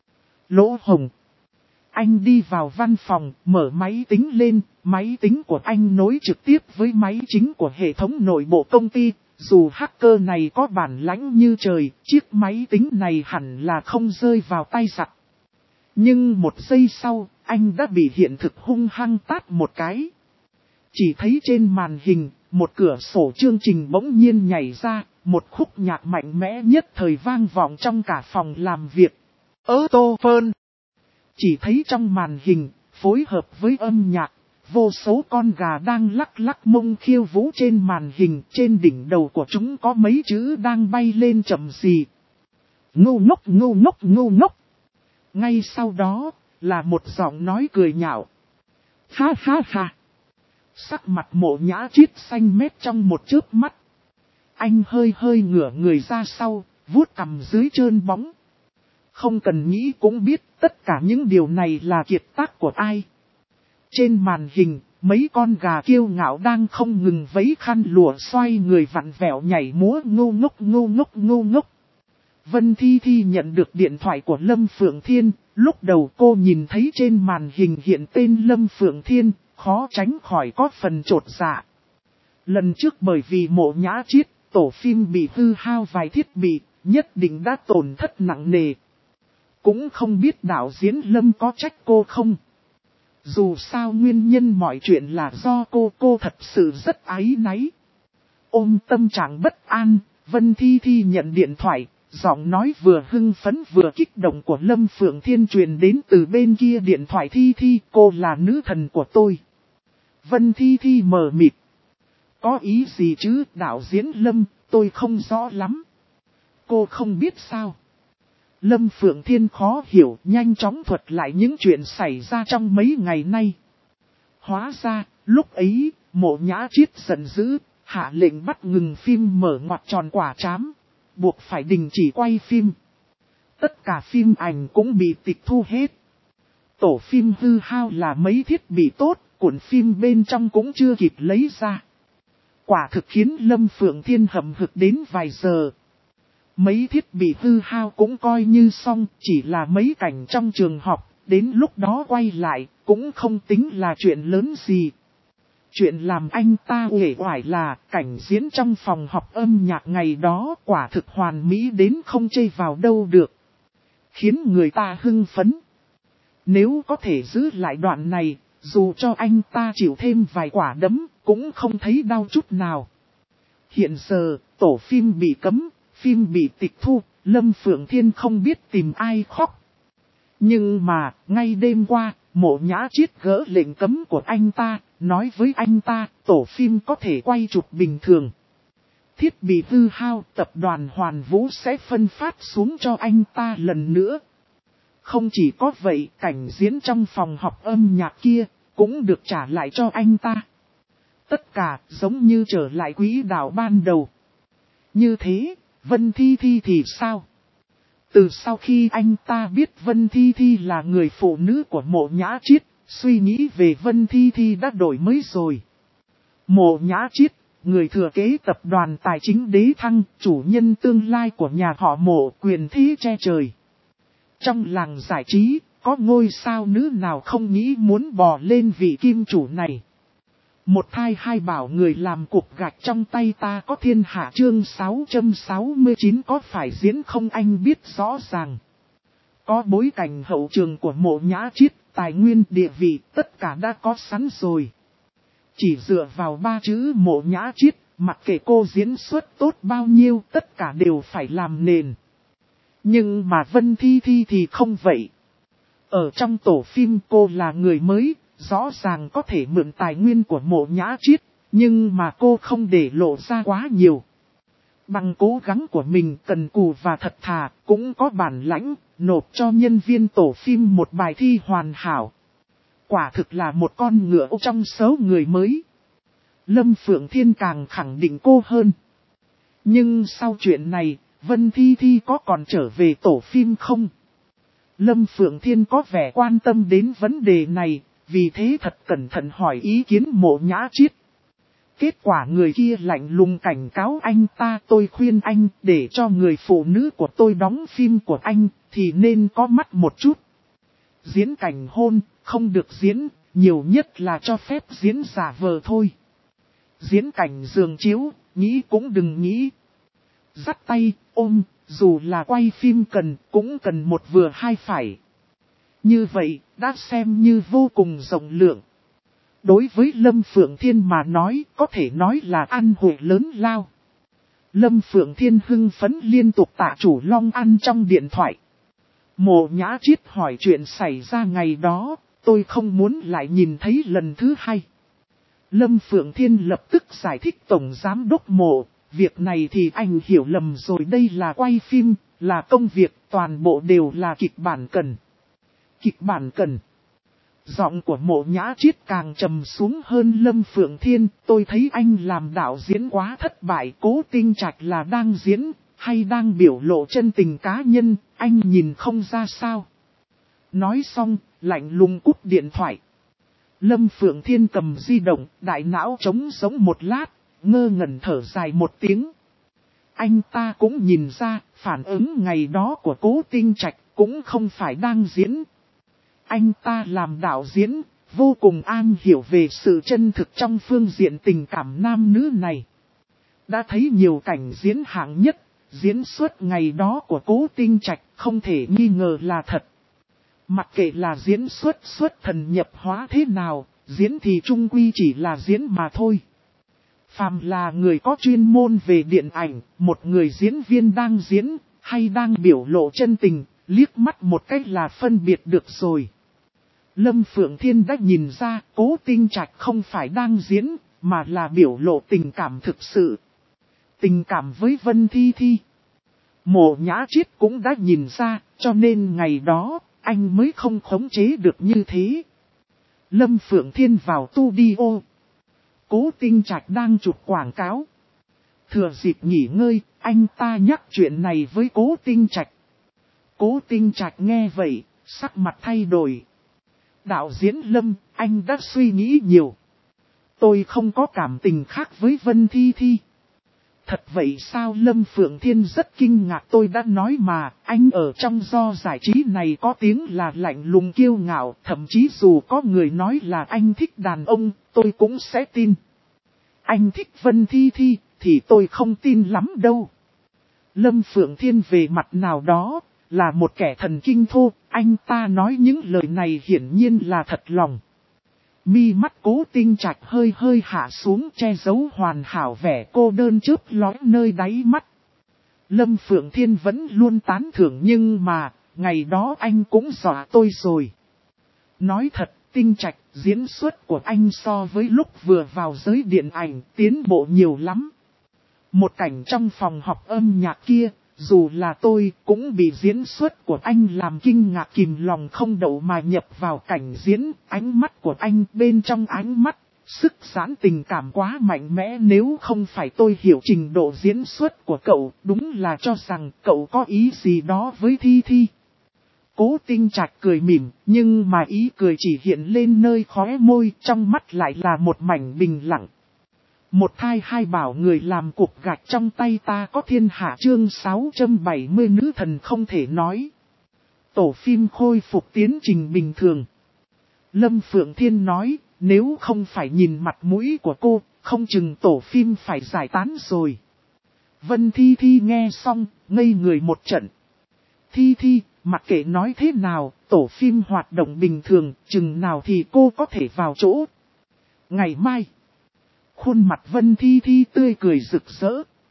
Lỗ hồng. Anh đi vào văn phòng, mở máy tính lên, máy tính của anh nối trực tiếp với máy chính của hệ thống nội bộ công ty. Dù hacker này có bản lãnh như trời, chiếc máy tính này hẳn là không rơi vào tay giặc. Nhưng một giây sau, anh đã bị hiện thực hung hăng tát một cái. Chỉ thấy trên màn hình, một cửa sổ chương trình bỗng nhiên nhảy ra, một khúc nhạc mạnh mẽ nhất thời vang vọng trong cả phòng làm việc. Tô Phơn. Chỉ thấy trong màn hình, phối hợp với âm nhạc, vô số con gà đang lắc lắc mông khiêu vũ trên màn hình, trên đỉnh đầu của chúng có mấy chữ đang bay lên chậm rì. Ngu ngốc ngu ngốc ngu ngốc. Ngay sau đó, là một giọng nói cười nhạo. Ha ha ha. Sắc mặt Mộ Nhã Triết xanh mét trong một chớp mắt. Anh hơi ngửa người ra sau, vuốt cằm dưới trơn bóng. Không cần nghĩ cũng biết tất cả những điều này là kiệt tác của ai. Trên màn hình, mấy con gà kiêu ngạo đang không ngừng vấy khăn lụa xoay người vặn vẹo nhảy múa ngu ngốc ngu ngốc ngu ngốc. Vân Thi Thi nhận được điện thoại của Lâm Phượng Thiên, lúc đầu cô nhìn thấy trên màn hình hiện tên Lâm Phượng Thiên, khó tránh khỏi có phần chột dạ. Lần trước bởi vì Mộ Nhã Triết, tổ phim bị hư hao vài thiết bị, nhất định đã tổn thất nặng nề. Cũng không biết đạo diễn Lâm có trách cô không. Dù sao nguyên nhân mọi chuyện là do cô thật sự rất áy náy. Ôm tâm trạng bất an, Vân Thi Thi nhận điện thoại, giọng nói vừa hưng phấn vừa kích động của Lâm Phượng Thiên truyền đến từ bên kia điện thoại. Thi Thi, cô là nữ thần của tôi. Vân Thi Thi mờ mịt. Có ý gì chứ đạo diễn Lâm, tôi không rõ lắm. Cô không biết sao. Lâm Phượng Thiên khó hiểu, nhanh chóng thuật lại những chuyện xảy ra trong mấy ngày nay. Hóa ra, lúc ấy, Mộ Nhã Chiết giận dữ, hạ lệnh bắt ngừng phim mở ngoặc tròn quả trám, buộc phải đình chỉ quay phim. Tất cả phim ảnh cũng bị tịch thu hết. Tổ phim hư hao là mấy thiết bị tốt, cuộn phim bên trong cũng chưa kịp lấy ra. Quả thực khiến Lâm Phượng Thiên hậm hực đến vài giờ. Mấy thiết bị hư hao cũng coi như xong, chỉ là mấy cảnh trong trường học, đến lúc đó quay lại, cũng không tính là chuyện lớn gì. Chuyện làm anh ta uể oải là cảnh diễn trong phòng học âm nhạc ngày đó quả thực hoàn mỹ đến không chê vào đâu được. Khiến người ta hưng phấn. Nếu có thể giữ lại đoạn này, dù cho anh ta chịu thêm vài quả đấm, cũng không thấy đau chút nào. Hiện giờ, tổ phim bị cấm, phim bị tịch thu, Lâm Phượng Thiên không biết tìm ai khóc. Nhưng mà, ngay đêm qua, Mộ Nhã Chiết gỡ lệnh cấm của anh ta, nói với anh ta, tổ phim có thể quay chụp bình thường. Thiết bị hư hao, tập đoàn Hoàn Vũ sẽ phân phát xuống cho anh ta lần nữa. Không chỉ có vậy, cảnh diễn trong phòng học âm nhạc kia, cũng được trả lại cho anh ta. Tất cả giống như trở lại quỹ đạo ban đầu. Như thế, Vân Thi Thi thì sao? Từ sau khi anh ta biết Vân Thi Thi là người phụ nữ của Mộ Nhã Chiết, suy nghĩ về Vân Thi Thi đã đổi mới rồi. Mộ Nhã Chiết, người thừa kế tập đoàn tài chính Đế Thăng, chủ nhân tương lai của nhà họ Mộ, quyền thế che trời. Trong làng giải trí, có ngôi sao nữ nào không nghĩ muốn bò lên vị kim chủ này. Một thai hai bảo người làm cục gạch trong tay ta có thiên hạ chương 669 có phải diễn không anh biết rõ ràng. Có bối cảnh hậu trường của Mộ Nhã Chiết, tài nguyên địa vị tất cả đã có sẵn rồi. Chỉ dựa vào ba chữ Mộ Nhã Chiết, mặc kệ cô diễn xuất tốt bao nhiêu tất cả đều phải làm nền. Nhưng mà Vân Thi Thi thì không vậy. Ở trong tổ phim cô là người mới, rõ ràng có thể mượn tài nguyên của Mộ Nhã Chiết, nhưng mà cô không để lộ ra quá nhiều. Bằng cố gắng của mình cần cù và thật thà, cũng có bản lãnh, nộp cho nhân viên tổ phim một bài thi hoàn hảo. Quả thực là một con ngựa trong số người mới. Lâm Phượng Thiên càng khẳng định cô hơn. Nhưng sau chuyện này, Vân Thi Thi có còn trở về tổ phim không? Lâm Phượng Thiên có vẻ quan tâm đến vấn đề này, vì thế thật cẩn thận hỏi ý kiến Mộ Nhã Chiết. Kết quả người kia lạnh lùng cảnh cáo anh ta, tôi khuyên anh để cho người phụ nữ của tôi đóng phim của anh thì nên có mắt một chút. Diễn cảnh hôn, không được diễn, nhiều nhất là cho phép diễn giả vờ thôi. Diễn cảnh giường chiếu, nghĩ cũng đừng nghĩ. Dắt tay, ôm, dù là quay phim cần, cũng cần một vừa hai phải. Như vậy, đã xem như vô cùng rộng lượng. Đối với Lâm Phượng Thiên mà nói, có thể nói là ăn hội lớn lao. Lâm Phượng Thiên hưng phấn liên tục tạ chủ Long ăn trong điện thoại. Mộ Nhã Chiết hỏi chuyện xảy ra ngày đó, tôi không muốn lại nhìn thấy lần thứ hai. Lâm Phượng Thiên lập tức giải thích Tổng Giám đốc Mộ, việc này thì anh hiểu lầm rồi, đây là quay phim, là công việc, toàn bộ đều là kịch bản cần. Kịch bản cần. Giọng của Mộ Nhã Chiết càng trầm xuống hơn Lâm Phượng Thiên, tôi thấy anh làm đạo diễn quá thất bại, Cố Tinh Trạch là đang diễn, hay đang biểu lộ chân tình cá nhân, anh nhìn không ra sao. Nói xong, lạnh lùng cúp điện thoại. Lâm Phượng Thiên cầm di động, đại não trống sống một lát, ngơ ngẩn thở dài một tiếng. Anh ta cũng nhìn ra, phản ứng ngày đó của Cố Tinh Trạch cũng không phải đang diễn. Anh ta làm đạo diễn, vô cùng am hiểu về sự chân thực trong phương diện tình cảm nam nữ này. Đã thấy nhiều cảnh diễn hạng nhất, diễn xuất ngày đó của Cố Tinh Trạch không thể nghi ngờ là thật. Mặc kệ là diễn xuất thần nhập hóa thế nào, diễn thì chung quy chỉ là diễn mà thôi. Phàm là người có chuyên môn về điện ảnh, một người diễn viên đang diễn, hay đang biểu lộ chân tình, liếc mắt một cách là phân biệt được rồi. Lâm Phượng Thiên đã nhìn ra Cố Tinh Trạch không phải đang diễn, mà là biểu lộ tình cảm thực sự. Tình cảm với Vân Thi Thi. Mộ Nhã Chiết cũng đã nhìn ra, Cho nên ngày đó, anh mới không khống chế được như thế. Lâm Phượng Thiên vào studio. Cố Tinh Trạch đang chụp quảng cáo. Thừa dịp nghỉ ngơi, anh ta nhắc chuyện này với Cố Tinh Trạch. Cố Tinh Trạch nghe vậy, sắc mặt thay đổi. Đạo diễn Lâm, anh đã suy nghĩ nhiều. Tôi không có cảm tình khác với Vân Thi Thi. Thật vậy sao? Lâm Phượng Thiên rất kinh ngạc. Tôi đã nói mà, anh ở trong do giải trí này có tiếng là lạnh lùng kiêu ngạo. Thậm chí dù có người nói là anh thích đàn ông, tôi cũng sẽ tin. Anh thích Vân Thi Thi, thì tôi không tin lắm đâu. Lâm Phượng Thiên về mặt nào đó, là một kẻ thần kinh thô. Anh ta nói những lời này hiển nhiên là thật lòng. Mi mắt Cố Tinh Trạch hơi hơi hạ xuống, che giấu hoàn hảo vẻ cô đơn chớp lóe nơi đáy mắt. Lâm Phượng Thiên vẫn luôn tán thưởng, nhưng mà, ngày đó anh cũng dọa tôi rồi. Nói thật, Tinh Trạch, diễn xuất của anh so với lúc vừa vào giới điện ảnh tiến bộ nhiều lắm. Một cảnh trong phòng học âm nhạc kia, dù là tôi cũng bị diễn xuất của anh làm kinh ngạc, kìm lòng không đậu mà nhập vào cảnh diễn. Ánh mắt của anh, bên trong ánh mắt, sức giãn tình cảm quá mạnh mẽ. Nếu không phải tôi hiểu trình độ diễn xuất của cậu, đúng là cho rằng cậu có ý gì đó với Thi Thi. Cố Tinh Trạch cười mỉm, nhưng mà ý cười chỉ hiện lên nơi khóe môi, trong mắt lại là một mảnh bình lặng. Một thai hai bảo người làm cục gạch trong tay ta có thiên hạ. Chương 670 nữ thần không thể nói. Tổ phim khôi phục tiến trình bình thường. Lâm Phượng Thiên nói, nếu không phải nhìn mặt mũi của cô, không chừng tổ phim phải giải tán rồi. Vân Thi Thi nghe xong, ngây người một trận. Thi Thi, mặc kệ nói thế nào, tổ phim hoạt động bình thường, chừng nào thì cô có thể vào chỗ. Ngày mai. Khuôn mặt Vân Thi Thi tươi cười rực rỡ.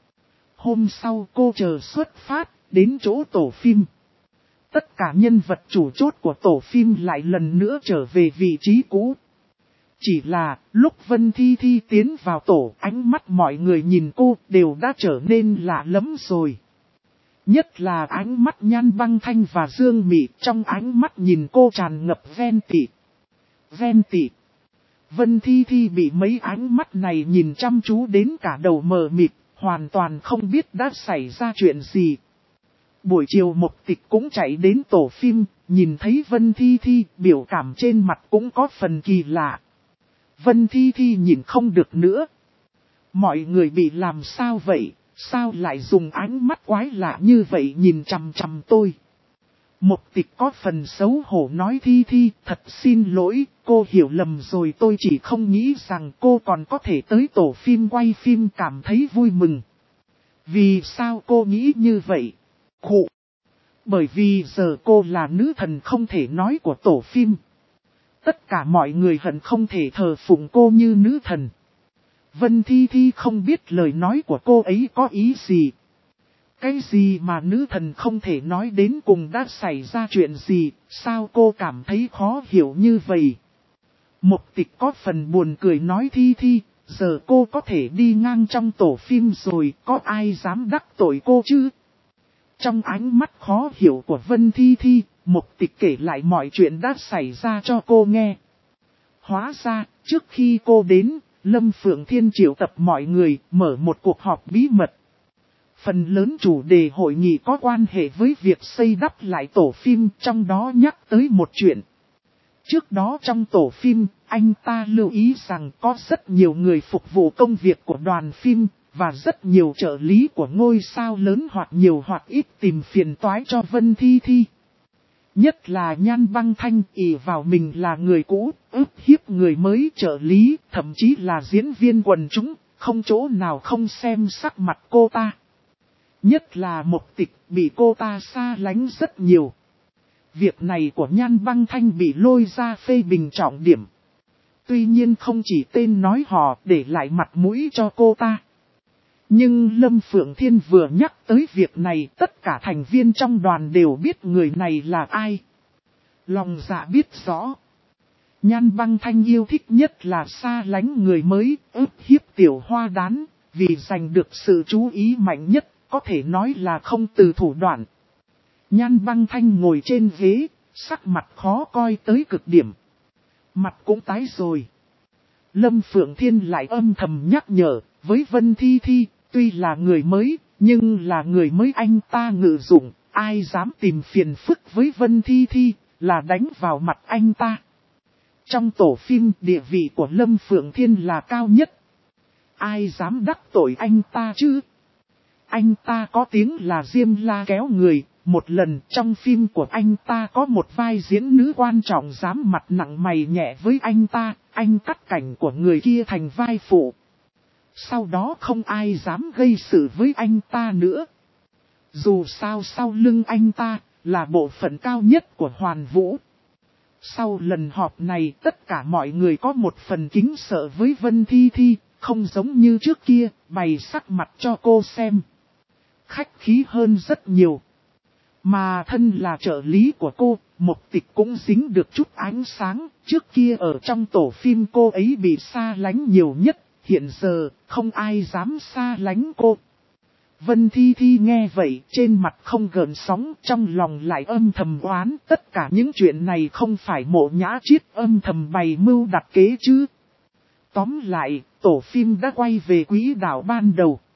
Hôm sau cô chờ xuất phát, đến chỗ tổ phim. Tất cả nhân vật chủ chốt của tổ phim lại lần nữa trở về vị trí cũ. Chỉ là, lúc Vân Thi Thi tiến vào tổ, ánh mắt mọi người nhìn cô đều đã trở nên lạ lẫm rồi. Nhất là ánh mắt Nhan Băng Thanh và Dương Mị, trong ánh mắt nhìn cô tràn ngập ghen tị. Ghen tị. Vân Thi Thi bị mấy ánh mắt này nhìn chăm chú đến cả đầu mờ mịt, hoàn toàn không biết đã xảy ra chuyện gì. Buổi chiều Mộc Tịch cũng chạy đến tổ phim, nhìn thấy Vân Thi Thi, biểu cảm trên mặt cũng có phần kỳ lạ. Vân Thi Thi nhìn không được nữa. Mọi người bị làm sao vậy, sao lại dùng ánh mắt quái lạ như vậy nhìn chằm chằm tôi. Mộc Tịch có phần xấu hổ nói, Thi Thi, thật xin lỗi, cô hiểu lầm rồi, tôi chỉ không nghĩ rằng cô còn có thể tới tổ phim quay phim, cảm thấy vui mừng. Vì sao cô nghĩ như vậy? Khụ! Bởi vì giờ cô là nữ thần không thể nói của tổ phim. Tất cả mọi người hận không thể thờ phụng cô như nữ thần. Vân Thi Thi không biết lời nói của cô ấy có ý gì. Cái gì mà nữ thần không thể nói, đến cùng đã xảy ra chuyện gì, sao cô cảm thấy khó hiểu như vậy? Mộc Tịch có phần buồn cười nói, Thi Thi, giờ cô có thể đi ngang trong tổ phim rồi, có ai dám đắc tội cô chứ? Trong ánh mắt khó hiểu của Vân Thi Thi, Mộc Tịch kể lại mọi chuyện đã xảy ra cho cô nghe. Hóa ra, trước khi cô đến, Lâm Phượng Thiên triệu tập mọi người, mở một cuộc họp bí mật. Phần lớn chủ đề hội nghị có quan hệ với việc xây đắp lại tổ phim, trong đó nhắc tới một chuyện. Trước đó trong tổ phim, anh ta lưu ý rằng có rất nhiều người phục vụ công việc của đoàn phim, và rất nhiều trợ lý của ngôi sao lớn hoặc nhiều hoặc ít tìm phiền toái cho Vân Thi Thi. Nhất là Nhan Băng Thanh ỷ vào mình là người cũ, ức hiếp người mới trợ lý, thậm chí là diễn viên quần chúng, không chỗ nào không xem sắc mặt cô ta. Nhất là Mộc Tịch bị cô ta xa lánh rất nhiều. Việc này của Nhan Băng Thanh bị lôi ra phê bình trọng điểm. Tuy nhiên không chỉ tên nói họ để lại mặt mũi cho cô ta. Nhưng Lâm Phượng Thiên vừa nhắc tới việc này, tất cả thành viên trong đoàn đều biết người này là ai. Lòng dạ biết rõ. Nhan Băng Thanh yêu thích nhất là xa lánh người mới, ức hiếp tiểu hoa đán, vì giành được sự chú ý mạnh nhất, có thể nói là không từ thủ đoạn. Nhan Băng Thanh ngồi trên ghế, sắc mặt khó coi tới cực điểm. Mặt cũng tái rồi. Lâm Phượng Thiên lại âm thầm nhắc nhở, với Vân Thi Thi, tuy là người mới, nhưng là người mới anh ta ngự dụng, ai dám tìm phiền phức với Vân Thi Thi, là đánh vào mặt anh ta. Trong tổ phim, địa vị của Lâm Phượng Thiên là cao nhất. Ai dám đắc tội anh ta chứ? Anh ta có tiếng là Diêm La kéo người, một lần trong phim của anh ta có một vai diễn nữ quan trọng dám mặt nặng mày nhẹ với anh ta, anh cắt cảnh của người kia thành vai phụ. Sau đó không ai dám gây sự với anh ta nữa. Dù sao sau lưng anh ta là bộ phận cao nhất của Hoàn Vũ. Sau lần họp này tất cả mọi người có một phần kính sợ với Vân Thi Thi, không giống như trước kia, bày sắc mặt cho cô xem. Khách khí hơn rất nhiều. Mà thân là trợ lý của cô, Mộc Tịch cũng dính được chút ánh sáng, trước kia ở trong tổ phim cô ấy bị xa lánh nhiều nhất, hiện giờ không ai dám xa lánh cô. Vân Thi Thi nghe vậy, trên mặt không gợn sóng, trong lòng lại âm thầm oán, tất cả những chuyện này không phải Mộ Nhã Chiết âm thầm bày mưu đặt kế chứ. Tóm lại, tổ phim đã quay về quỹ đạo ban đầu.